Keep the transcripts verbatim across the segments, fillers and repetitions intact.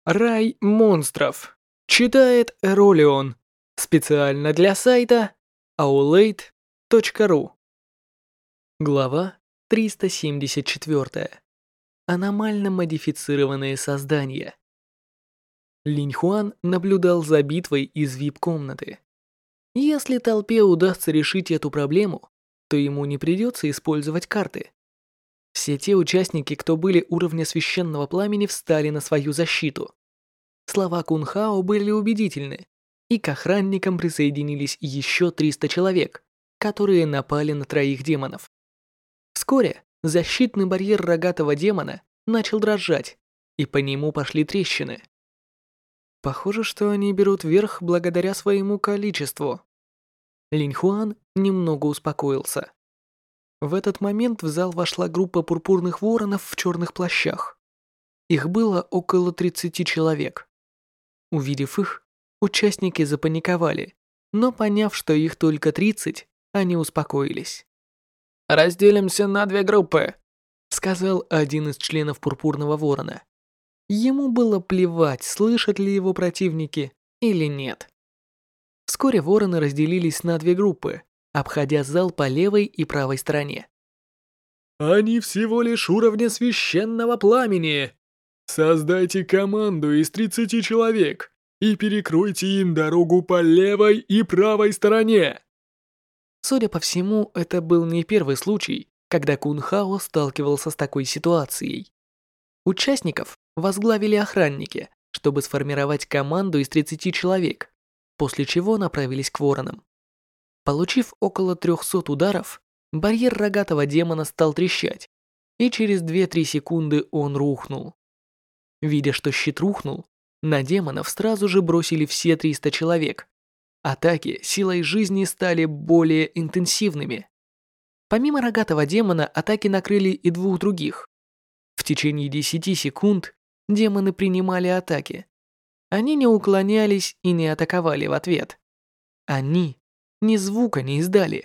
Рай монстров. Читает Эролион. Специально для сайта аулейт точка ру. Глава триста семьдесят четыре. Аномально модифицированные создания. Линь Хуан наблюдал за битвой из вип-комнаты. Если толпе удастся решить эту проблему, то ему не придется использовать карты. Все те участники, кто были уровня священного пламени, встали на свою защиту. Слова Кун Хао были убедительны, и к охранникам присоединились еще триста человек, которые напали на троих демонов. Вскоре защитный барьер рогатого демона начал дрожать, и по нему пошли трещины. Похоже, что они берут верх благодаря своему количеству. Линь Хуан немного успокоился. В этот момент в зал вошла группа пурпурных воронов в черных плащах. Их было около тридцати человек. Увидев их, участники запаниковали, но поняв, что их только тридцать, они успокоились. «Разделимся на две группы», — сказал один из членов пурпурного ворона. Ему было плевать, слышат ли его противники или нет. Вскоре вороны разделились на две группы, обходя зал по левой и правой стороне. «Они всего лишь уровня священного пламени. Создайте команду из тридцати человек и перекройте им дорогу по левой и правой стороне». Судя по всему, это был не первый случай, когда Кун Хао сталкивался с такой ситуацией. Участников возглавили охранники, чтобы сформировать команду из тридцати человек, после чего направились к воронам. Получив около трёхсот ударов, барьер рогатого демона стал трещать, и через две-три секунды он рухнул. Видя, что щит рухнул, на демонов сразу же бросили все триста человек. Атаки силой жизни стали более интенсивными. Помимо рогатого демона, атаки накрыли и двух других. В течение десяти секунд демоны принимали атаки. Они не уклонялись и не атаковали в ответ. Они ни звука не издали.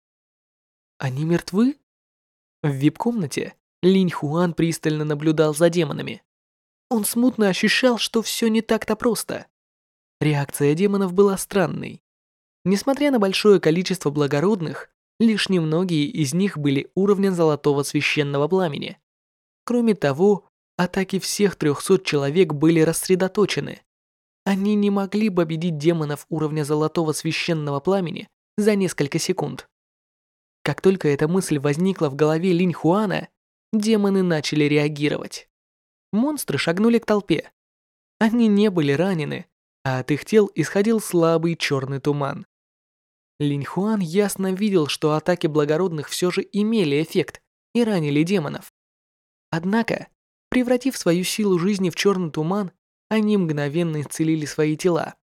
Они мертвы? В вип-комнате Линь Хуан пристально наблюдал за демонами. Он смутно ощущал, что все не так-то просто. Реакция демонов была странной. Несмотря на большое количество благородных, лишь немногие из них были уровня золотого священного пламени. Кроме того, атаки всех трёхсот человек были рассредоточены. Они не могли победить демонов уровня золотого священного пламени за несколько секунд. Как только эта мысль возникла в голове Линь Хуана, демоны начали реагировать. Монстры шагнули к толпе. Они не были ранены, а от их тел исходил слабый черный туман. Линь Хуан ясно видел, что атаки благородных все же имели эффект и ранили демонов. Однако, превратив свою силу жизни в черный туман, они мгновенно исцелили свои тела.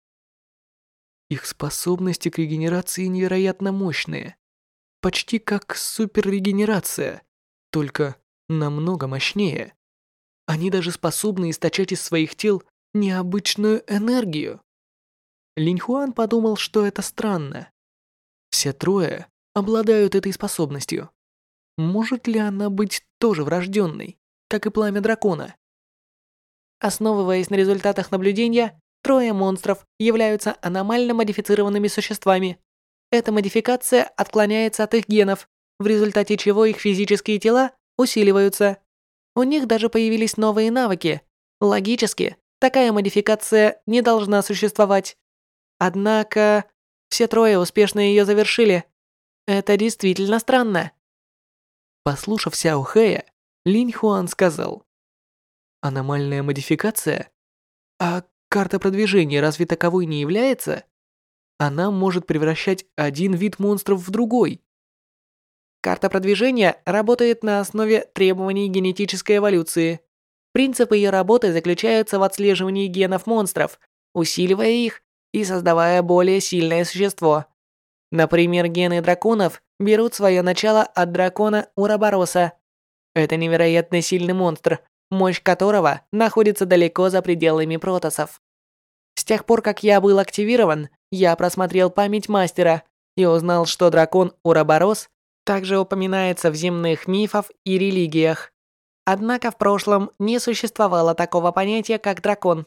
Их способности к регенерации невероятно мощные. Почти как суперрегенерация, только намного мощнее. Они даже способны источать из своих тел необычную энергию. Линь Хуан подумал, что это странно. Все трое обладают этой способностью. Может ли она быть тоже врожденной, как и пламя дракона? Основываясь на результатах наблюдения, трое монстров являются аномально модифицированными существами. Эта модификация отклоняется от их генов, в результате чего их физические тела усиливаются. У них даже появились новые навыки. Логически, такая модификация не должна существовать. Однако, все трое успешно ее завершили. Это действительно странно. Послушав Сяо Хэя, Линь Хуан сказал: «Аномальная модификация? А карта продвижения разве таковой не является? Она может превращать один вид монстров в другой». Карта продвижения работает на основе требований генетической эволюции. Принцип ее работы заключается в отслеживании генов монстров, усиливая их и создавая более сильное существо. Например, гены драконов берут свое начало от дракона Урабороса. Это невероятно сильный монстр, мощь которого находится далеко за пределами протоссов. С тех пор, как я был активирован, я просмотрел память мастера и узнал, что дракон Ураборос также упоминается в земных мифах и религиях. Однако в прошлом не существовало такого понятия, как дракон.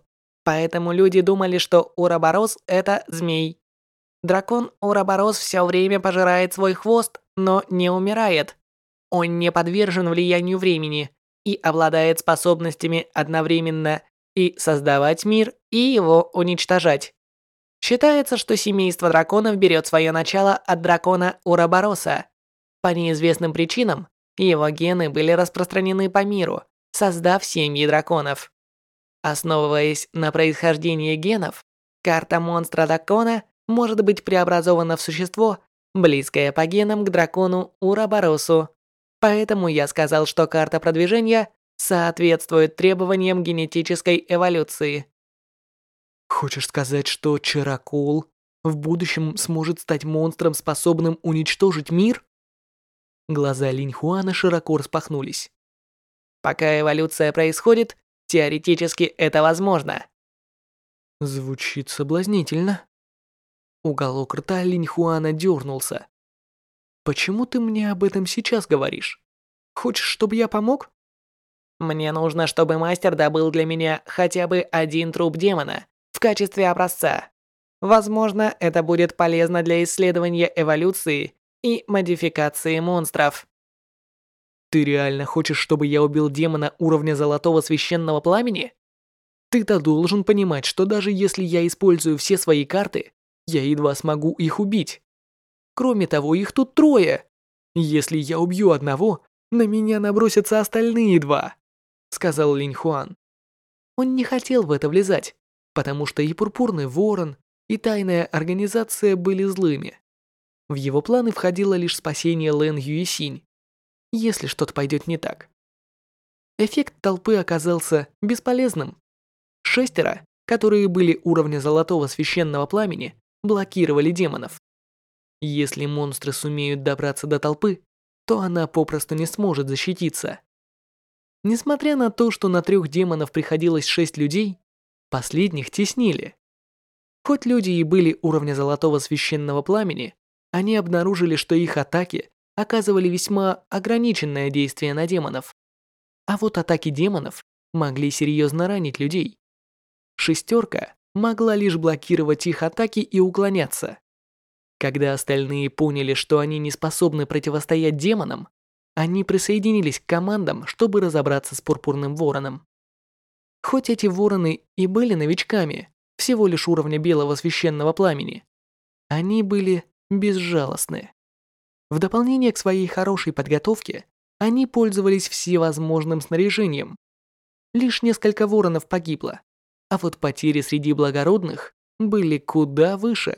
Поэтому люди думали, что Уроборос – это змей. Дракон Уроборос все время пожирает свой хвост, но не умирает. Он не подвержен влиянию времени и обладает способностями одновременно и создавать мир, и его уничтожать. Считается, что семейство драконов берет свое начало от дракона Уробороса. По неизвестным причинам его гены были распространены по миру, создав семьи драконов. Основываясь на происхождении генов, карта монстра дракона может быть преобразована в существо, близкое по генам к дракону Уроборосу. Поэтому я сказал, что карта продвижения соответствует требованиям генетической эволюции. Хочешь сказать, что Чаракол в будущем сможет стать монстром, способным уничтожить мир? Глаза Линьхуана широко распахнулись. Пока эволюция происходит, теоретически это возможно. Звучит соблазнительно. Уголок рта Линьхуана дернулся. Почему ты мне об этом сейчас говоришь? Хочешь, чтобы я помог? Мне нужно, чтобы мастер добыл для меня хотя бы один труп демона в качестве образца. Возможно, это будет полезно для исследования эволюции и модификации монстров. Ты реально хочешь, чтобы я убил демона уровня Золотого Священного Пламени? Ты-то должен понимать, что даже если я использую все свои карты, я едва смогу их убить. Кроме того, их тут трое. Если я убью одного, на меня набросятся остальные два, сказал Линьхуан. Он не хотел в это влезать, потому что и Пурпурный Ворон, и Тайная Организация были злыми. В его планы входило лишь спасение Лэн Юйсинь, если что-то пойдет не так. Эффект толпы оказался бесполезным. Шестеро, которые были уровня Золотого Священного Пламени, блокировали демонов. Если монстры сумеют добраться до толпы, то она попросту не сможет защититься. Несмотря на то, что на трех демонов приходилось шесть людей, последних теснили. Хоть люди и были уровня Золотого Священного Пламени, они обнаружили, что их атаки оказывали весьма ограниченное действие на демонов. А вот атаки демонов могли серьезно ранить людей. Шестерка могла лишь блокировать их атаки и уклоняться. Когда остальные поняли, что они не способны противостоять демонам, они присоединились к командам, чтобы разобраться с Пурпурным Вороном. Хоть эти вороны и были новичками, всего лишь уровня Белого Священного Пламени, они были безжалостны. В дополнение к своей хорошей подготовке, они пользовались всевозможным снаряжением. Лишь несколько воронов погибло, а вот потери среди благородных были куда выше.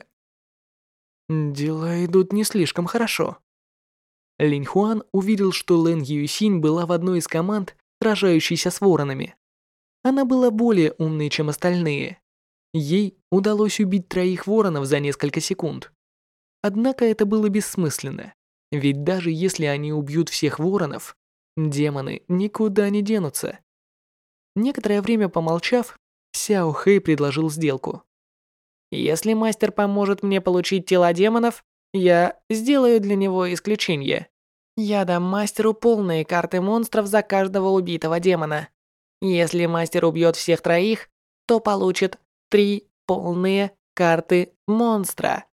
Дела идут не слишком хорошо. Линьхуан увидел, что Лэн Юйсинь была в одной из команд, сражающейся с воронами. Она была более умной, чем остальные. Ей удалось убить троих воронов за несколько секунд. Однако это было бессмысленно, ведь даже если они убьют всех воронов, демоны никуда не денутся. Некоторое время помолчав, Сяо Хэй предложил сделку. Если мастер поможет мне получить тела демонов, я сделаю для него исключение. Я дам мастеру полные карты монстров за каждого убитого демона. Если мастер убьет всех троих, то получит три полные карты монстра.